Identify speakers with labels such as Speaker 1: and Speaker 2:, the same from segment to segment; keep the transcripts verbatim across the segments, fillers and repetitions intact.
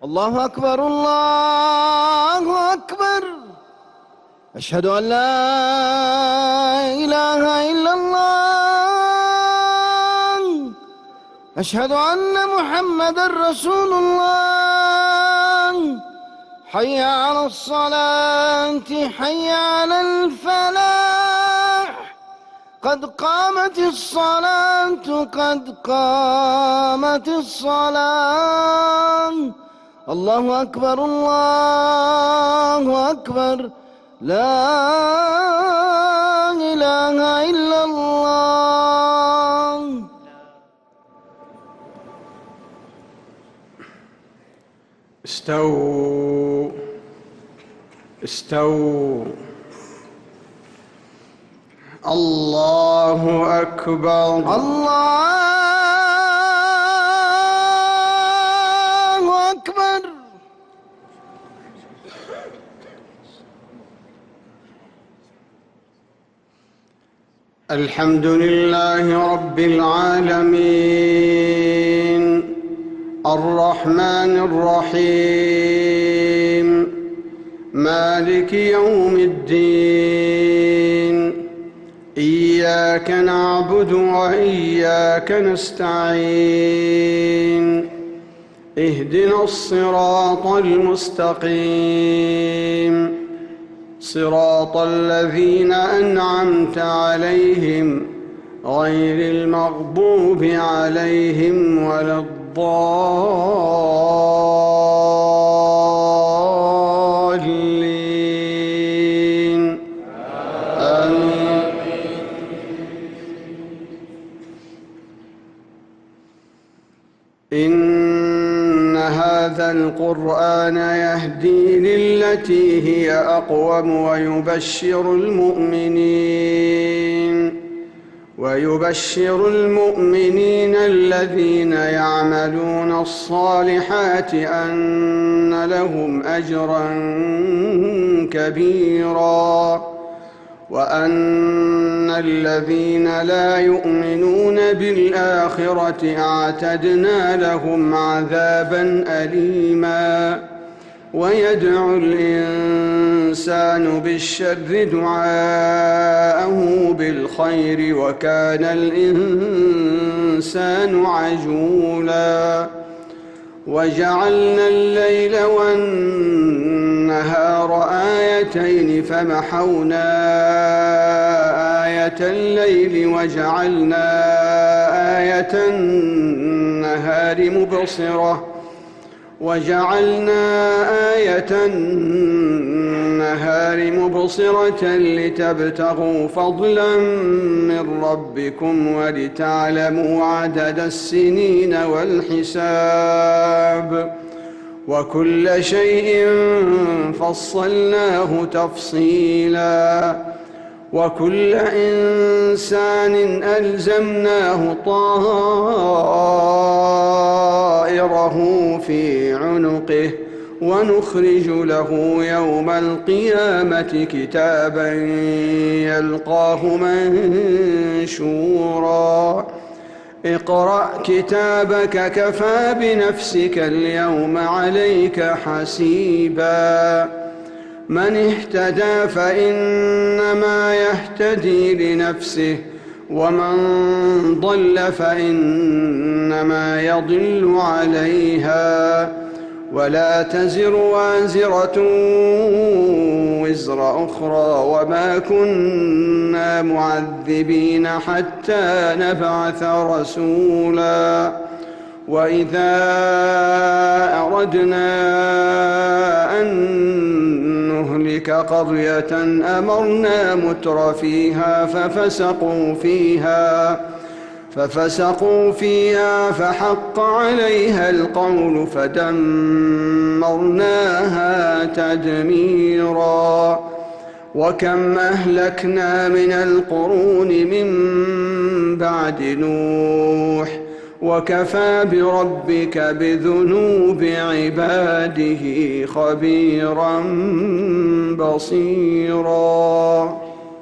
Speaker 1: الله أكبر الله أكبر. أشهد أن لا إله إلا الله. أشهد أن محمدًا رسول الله. حي على الصلاة حي على الفلاح. قد قامت الصلاة قد قامت الصلاة. الله أكبر الله أكبر. لا إله إلا الله.
Speaker 2: استووا استووا. الله أكبر.
Speaker 1: الله أكبر.
Speaker 2: الحمد لله رب العالمين الرحمن الرحيم مالك يوم الدين. إياك نعبد وإياك نستعين. اهدنا الصراط المستقيم صراط الذين أنعمت عليهم غير المغضوب عليهم ولا الضالين. آمين. إن هذا القرآن يهدي للتي هي أقوم ويبشر المؤمنين ويبشر المؤمنين الذين يعملون الصالحات أن لهم أجرا كبيرا وأن الذين لا يؤمنون بالآخرة أعتدنا لهم عذابا أليما. ويدعو الإنسان بالشر دعاءه بالخير وكان الإنسان عجولا. وجعلنا الليل والنهار آيتين فمحونا آية الليل وجعلنا آية النهار مبصرة وجعلنا آية النهار مبصرة لتبتغوا فضلا من ربكم ولتعلموا عدد السنين والحساب وكل شيء فصلناه تفصيلا. وكل إنسان ألزمناه طائره في عنقه ونخرج له يوم القيامة كتابا يلقاه منشورا. اقرأ كتابك كفى بنفسك اليوم عليك حسيبا. من اهتدى فإنما يهتدي لنفسه ومن ضل فإنما يضل عليها ولا تزر وازرة وزر أخرى وما كنا معذبين حتى نبعث رسولا. وإذا أردنا أن نهلك قرية أمرنا متر فيها ففسقوا فيها ففسقوا فيها فحق عليها القول فدمرناها تدميرا. وكم أهلكنا من القرون من بعد نوح وكفى بربك بذنوب عباده خبيرا بصيرا.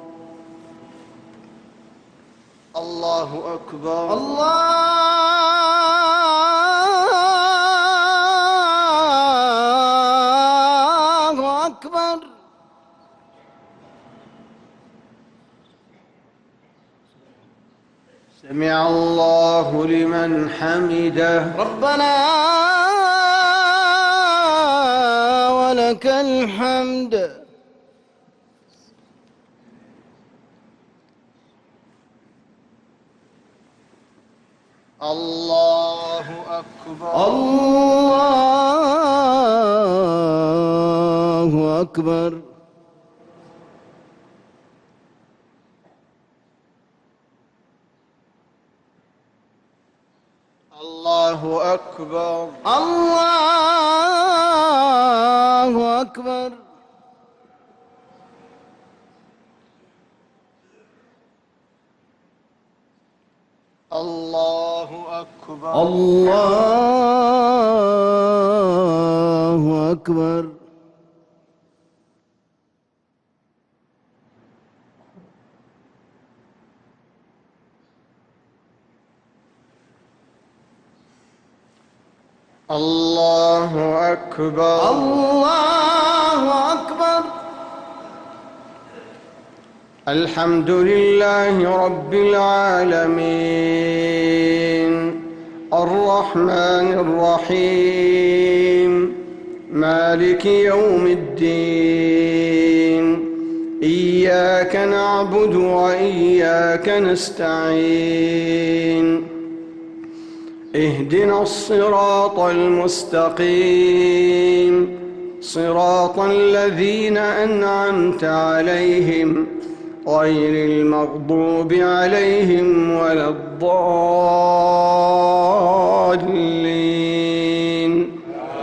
Speaker 2: الله أكبر.
Speaker 1: الله
Speaker 2: سمع الله لمن حمده.
Speaker 1: ربنا ولك الحمد.
Speaker 2: الله أكبر.
Speaker 1: الله أكبر.
Speaker 2: الله أكبر.
Speaker 1: الله أكبر.
Speaker 2: الله أكبر.
Speaker 1: الله أكبر.
Speaker 2: الله أكبر.
Speaker 1: الله أكبر.
Speaker 2: الحمد لله رب العالمين الرحمن الرحيم مالك يوم الدين إياك نعبد وإياك نستعين اهدنا الصراط المستقيم صراط الذين أنعمت عليهم غير المغضوب عليهم ولا الضالين.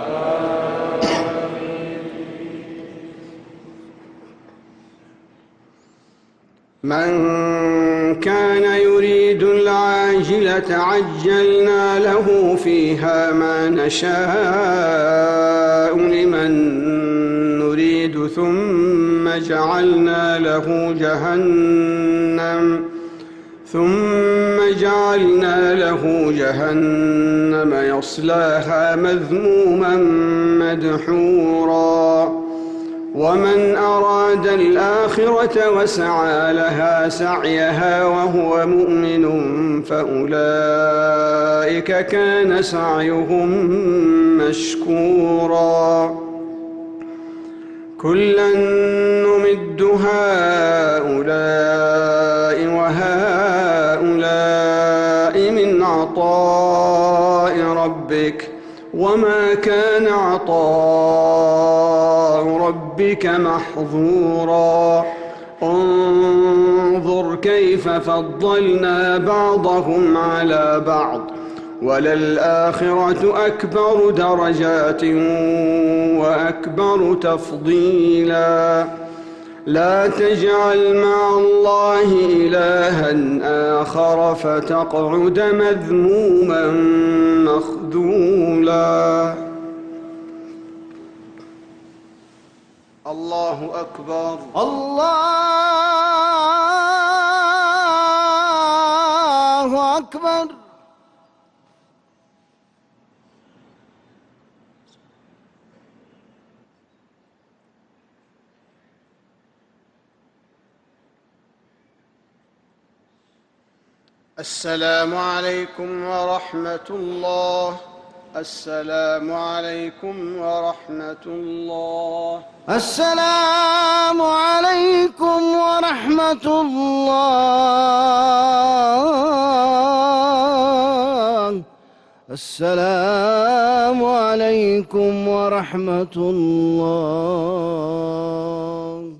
Speaker 2: من كان يريد العاجلة عجلنا له فيها ما نشاء لمن نريد ثم جعلنا له جهنم ثم جعلنا له جهنم يصلاها مذموما مدحورا. ومن أراد الآخرة وسعى لها سعيها وهو مؤمن فأولئك كان سعيهم مشكورا. كلا نمد هؤلاء وهؤلاء من عطاء ربك وما كان عطاء ربك محظورا. انظر كيف فضلنا بعضهم على بعض وللآخرة أكبر درجات وأكبر تفضيلا. لا تجعل مع الله إلها آخر فتقعد مذموما مخذولا. الله أكبر.
Speaker 1: الله أكبر.
Speaker 2: السلام عليكم ورحمة الله. السلام عليكم ورحمة الله.
Speaker 1: السلام عليكم ورحمة الله. السلام عليكم ورحمة الله.